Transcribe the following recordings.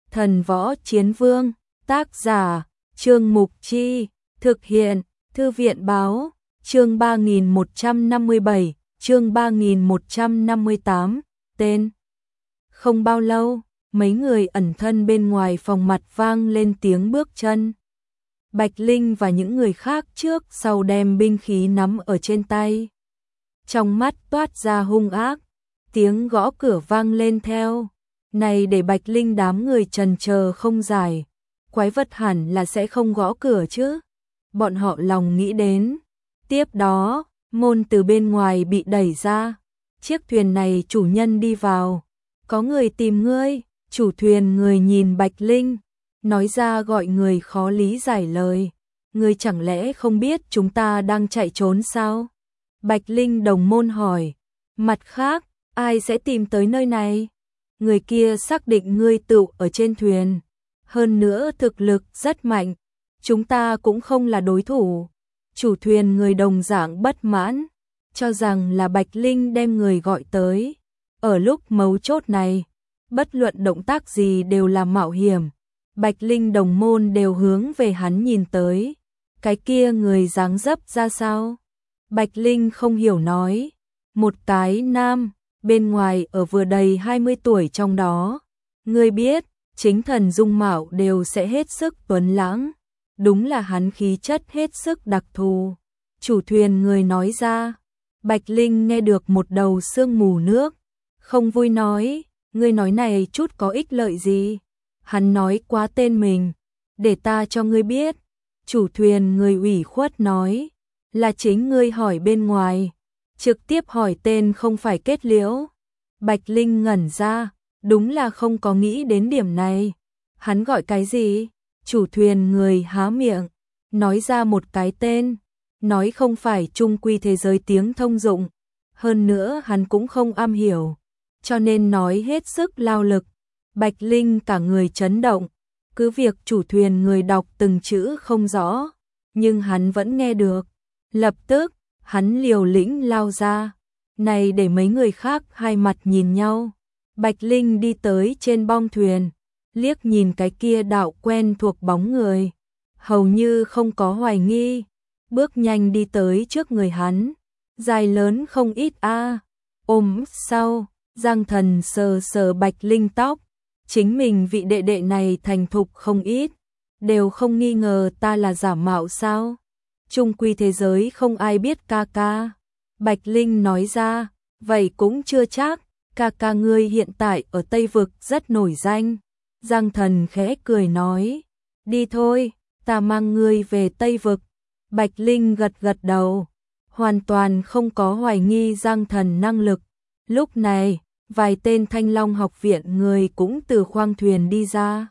Thần Võ Chiến Vương, tác giả, Trương Mục Chi, thực hiện, Thư viện Báo, chương 3157, chương 3158, tên. Không bao lâu, mấy người ẩn thân bên ngoài phòng mặt vang lên tiếng bước chân. Bạch Linh và những người khác trước sau đem binh khí nắm ở trên tay. Trong mắt toát ra hung ác, tiếng gõ cửa vang lên theo. Này để Bạch Linh đám người trần chờ không giải, quái vật hẳn là sẽ không gõ cửa chứ. Bọn họ lòng nghĩ đến. Tiếp đó, môn từ bên ngoài bị đẩy ra. Chiếc thuyền này chủ nhân đi vào. Có người tìm ngươi. Chủ thuyền người nhìn Bạch Linh, nói ra gọi người khó lý giải lời. Ngươi chẳng lẽ không biết chúng ta đang chạy trốn sao? Bạch Linh đồng môn hỏi. Mặt khác, ai sẽ tìm tới nơi này? Người kia xác định ngươi tự ở trên thuyền. Hơn nữa thực lực rất mạnh. Chúng ta cũng không là đối thủ. Chủ thuyền người đồng dạng bất mãn, cho rằng là Bạch Linh đem người gọi tới. Ở lúc mấu chốt này, bất luận động tác gì đều là mạo hiểm. Bạch Linh đồng môn đều hướng về hắn nhìn tới. Cái kia người dáng dấp ra sao? Bạch Linh không hiểu nói. Một cái nam, bên ngoài ở vừa đầy 20 tuổi trong đó. Ngươi biết, chính thần dung mạo đều sẽ hết sức tuấn lãng. Đúng là hắn khí chất hết sức đặc thù. Chủ thuyền người nói ra. Bạch Linh nghe được một đầu sương mù nước. Không vui nói, ngươi nói này chút có ích lợi gì? Hắn nói quá tên mình, để ta cho ngươi biết. Chủ thuyền người ủy khuất nói, là chính ngươi hỏi bên ngoài, trực tiếp hỏi tên không phải kết liễu. Bạch Linh ngẩn ra, đúng là không có nghĩ đến điểm này. Hắn gọi cái gì? Chủ thuyền người há miệng, nói ra một cái tên, nói không phải trung quy thế giới tiếng thông dụng. Hơn nữa hắn cũng không am hiểu, cho nên nói hết sức lao lực. Bạch Linh cả người chấn động, cứ việc chủ thuyền người đọc từng chữ không rõ, nhưng hắn vẫn nghe được. Lập tức, hắn liều lĩnh lao ra, này để mấy người khác hai mặt nhìn nhau. Bạch Linh đi tới trên bong thuyền, liếc nhìn cái kia đạo quen thuộc bóng người, hầu như không có hoài nghi, bước nhanh đi tới trước người hắn, dài lớn không ít ôm sau. Giang Thần sờ sờ Bạch Linh tóc, chính mình vị đệ đệ này thành thục không ít, đều không nghi ngờ ta là giả mạo sao? Trung quy thế giới không ai biết ca ca. Bạch Linh nói ra, vậy cũng chưa chắc, ca ca ngươi hiện tại ở Tây Vực rất nổi danh. Giang Thần khẽ cười nói, đi thôi, ta mang ngươi về Tây Vực. Bạch Linh gật gật đầu, hoàn toàn không có hoài nghi Giang Thần năng lực. Lúc này, vài tên Thanh Long học viện người cũng từ khoang thuyền đi ra.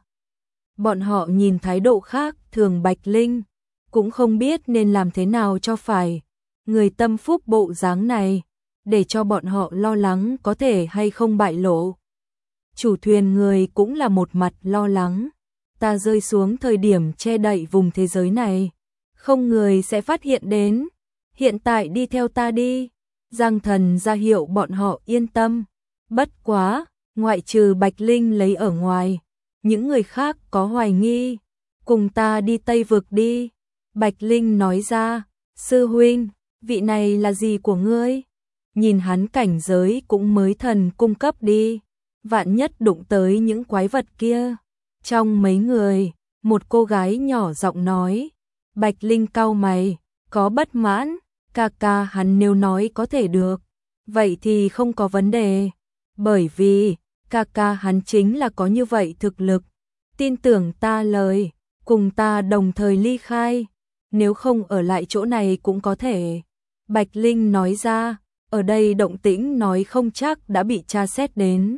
Bọn họ nhìn thái độ khác thường Bạch Linh, cũng không biết nên làm thế nào cho phải. Người tâm phúc bộ dáng này, để cho bọn họ lo lắng có thể hay không bại lộ. Chủ thuyền người cũng là một mặt lo lắng. Ta rơi xuống thời điểm che đậy vùng thế giới này, không người sẽ phát hiện đến. Hiện tại đi theo ta đi. Giang Thần ra hiệu bọn họ yên tâm. Bất quá, ngoại trừ Bạch Linh lấy ở ngoài, những người khác có hoài nghi. Cùng ta đi Tây Vực đi. Bạch Linh nói ra, sư huynh, vị này là gì của ngươi? Nhìn hắn cảnh giới cũng mới thần cung cấp đi. Vạn nhất đụng tới những quái vật kia. Trong mấy người, một cô gái nhỏ giọng nói. Bạch Linh cau mày, có bất mãn. Ca ca hắn nếu nói có thể được, vậy thì không có vấn đề. Bởi vì, ca ca hắn chính là có như vậy thực lực. Tin tưởng ta lời, cùng ta đồng thời ly khai. Nếu không ở lại chỗ này cũng có thể. Bạch Linh nói ra, ở đây động tĩnh nói không chắc đã bị tra xét đến.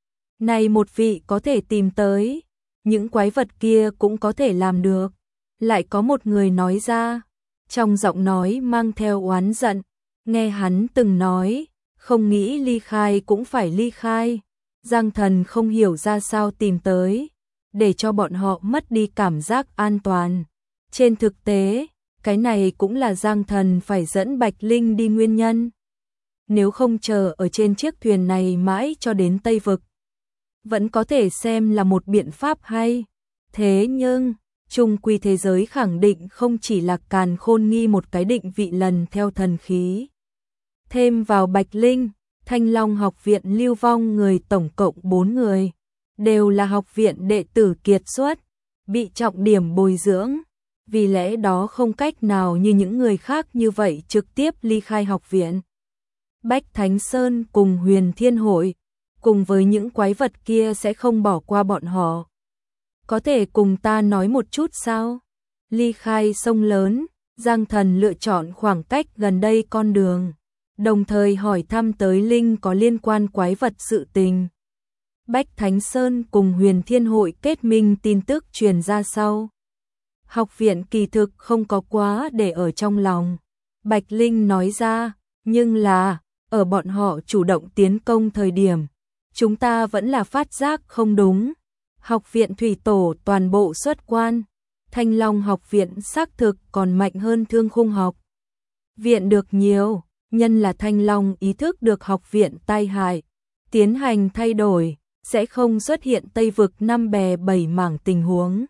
Này một vị có thể tìm tới, những quái vật kia cũng có thể làm được. Lại có một người nói ra, trong giọng nói mang theo oán giận, nghe hắn từng nói, không nghĩ ly khai cũng phải ly khai. Giang Thần không hiểu ra sao tìm tới, để cho bọn họ mất đi cảm giác an toàn. Trên thực tế, cái này cũng là Giang Thần phải dẫn Bạch Linh đi nguyên nhân. Nếu không chờ ở trên chiếc thuyền này mãi cho đến Tây Vực, vẫn có thể xem là một biện pháp hay. Thế nhưng, chung quy thế giới khẳng định không chỉ là Càn Khôn Nghi một cái định vị lần theo thần khí. Thêm vào Bạch Linh, Thanh Long học viện lưu vong người tổng cộng 4 người, đều là học viện đệ tử kiệt xuất, bị trọng điểm bồi dưỡng, vì lẽ đó không cách nào như những người khác như vậy trực tiếp ly khai học viện. Bách Thánh Sơn cùng Huyền Thiên Hội, cùng với những quái vật kia sẽ không bỏ qua bọn họ. Có thể cùng ta nói một chút sao? Ly khai sông lớn, Giang Thần lựa chọn khoảng cách gần đây con đường, đồng thời hỏi thăm tới Linh có liên quan quái vật sự tình. Bách Thánh Sơn cùng Huyền Thiên Hội kết minh tin tức truyền ra sau. Học viện kỳ thực không có quá để ở trong lòng. Bạch Linh nói ra, nhưng là, ở bọn họ chủ động tiến công thời điểm, chúng ta vẫn là phát giác không đúng. Học viện thủy tổ toàn bộ xuất quan, Thanh Long học viện xác thực còn mạnh hơn Thương Khung học viện được nhiều, nhân là Thanh Long ý thức được học viện tai hại, tiến hành thay đổi, sẽ không xuất hiện Tây vực 5 bè 7 mảng tình huống.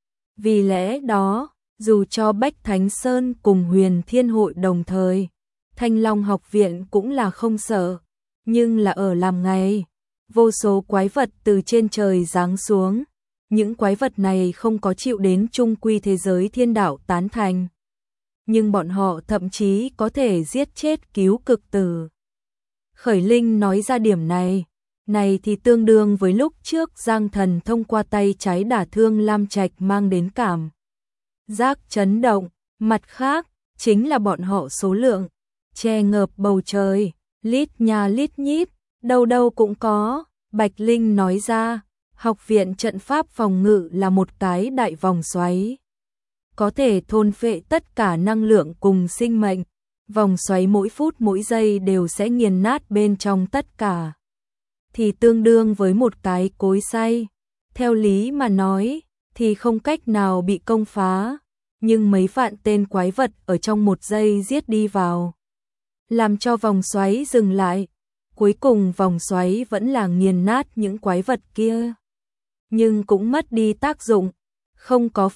Vì lẽ đó, dù cho Bách Thánh Sơn cùng Huyền Thiên Hội đồng thời, Thanh Long học viện cũng là không sợ, nhưng là ở làm ngày, vô số quái vật từ trên trời giáng xuống, những quái vật này không có chịu đến trung quy thế giới thiên đạo tán thành, nhưng bọn họ thậm chí có thể giết chết cứu cực tử. Khởi Linh nói ra điểm này thì tương đương với lúc trước Giang Thần thông qua tay trái đả thương Lam Trạch mang đến cảm giác chấn động, mặt khác, chính là bọn họ số lượng, che ngợp bầu trời, lít nhà lít nhít, đâu đâu cũng có. Bạch Linh nói ra, học viện trận pháp phòng ngự là một cái đại vòng xoáy, có thể thôn phệ tất cả năng lượng cùng sinh mệnh, vòng xoáy mỗi phút mỗi giây đều sẽ nghiền nát bên trong tất cả, thì tương đương với một cái cối xay. Theo lý mà nói, thì không cách nào bị công phá, nhưng mấy vạn tên quái vật ở trong một giây giết đi vào, làm cho vòng xoáy dừng lại. Cuối cùng vòng xoáy vẫn là nghiền nát những quái vật kia, nhưng cũng mất đi tác dụng, không có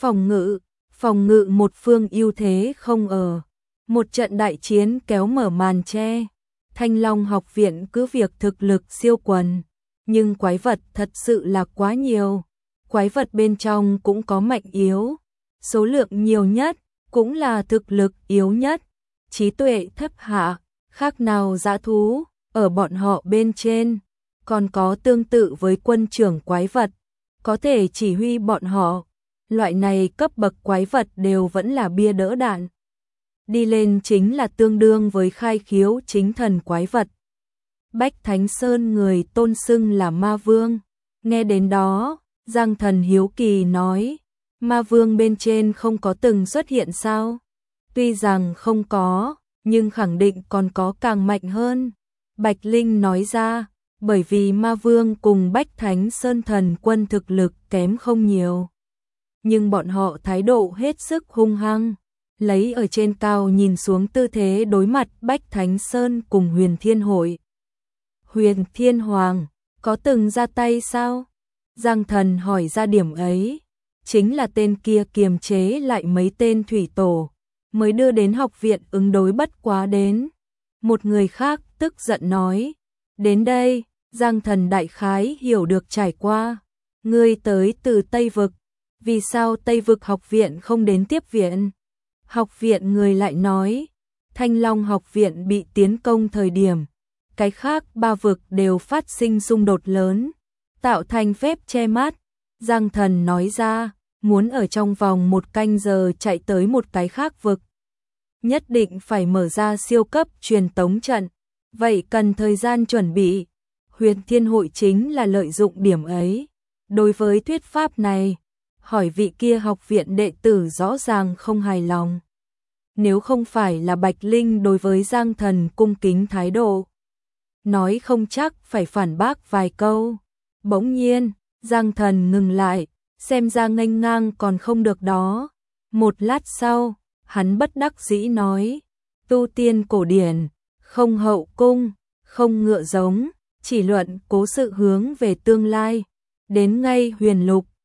phòng ngự một phương ưu thế không ở. Một trận đại chiến kéo mở màn che, Thanh Long học viện cứ việc thực lực siêu quần, nhưng quái vật thật sự là quá nhiều, quái vật bên trong cũng có mạnh yếu, số lượng nhiều nhất, cũng là thực lực yếu nhất, trí tuệ thấp hạ, khác nào dã thú. Ở bọn họ bên trên, còn có tương tự với quân trưởng quái vật, có thể chỉ huy bọn họ. Loại này cấp bậc quái vật đều vẫn là bia đỡ đạn. Đi lên chính là tương đương với khai khiếu chính thần quái vật. Bách Thánh Sơn người tôn xưng là Ma Vương. Nghe đến đó, Giang Thần hiếu kỳ nói, Ma Vương bên trên không có từng xuất hiện sao? Tuy rằng không có, nhưng khẳng định còn có càng mạnh hơn. Bạch Linh nói ra, bởi vì Ma Vương cùng Bách Thánh Sơn thần quân thực lực kém không nhiều. Nhưng bọn họ thái độ hết sức hung hăng, lấy ở trên cao nhìn xuống tư thế đối mặt Bách Thánh Sơn cùng Huyền Thiên Hội. Huyền Thiên Hoàng, có từng ra tay sao? Giang Thần hỏi ra điểm ấy, chính là tên kia kiềm chế lại mấy tên thủy tổ, mới đưa đến học viện ứng đối bất quá đến. Một người khác tức giận nói, đến đây, Giang Thần đại khái hiểu được trải qua. Ngươi tới từ Tây Vực, vì sao Tây Vực học viện không đến tiếp viện? Học viện người lại nói, Thanh Long học viện bị tiến công thời điểm, cái khác 3 vực đều phát sinh xung đột lớn, tạo thành phép che mắt. Giang Thần nói ra, muốn ở trong vòng 1 canh giờ chạy tới một cái khác vực, nhất định phải mở ra siêu cấp truyền tống trận, vậy cần thời gian chuẩn bị. Huyền Thiên Hội chính là lợi dụng điểm ấy. Đối với thuyết pháp này, hỏi vị kia học viện đệ tử rõ ràng không hài lòng. Nếu không phải là Bạch Linh đối với Giang Thần cung kính thái độ, nói không chắc phải phản bác vài câu. Bỗng nhiên, Giang Thần ngừng lại, xem ra nghênh ngang còn không được đó. Một lát sau, hắn bất đắc dĩ nói, tu tiên cổ điển, không hậu cung, không ngựa giống, chỉ luận cố sự hướng về tương lai. Đến ngay huyền lục,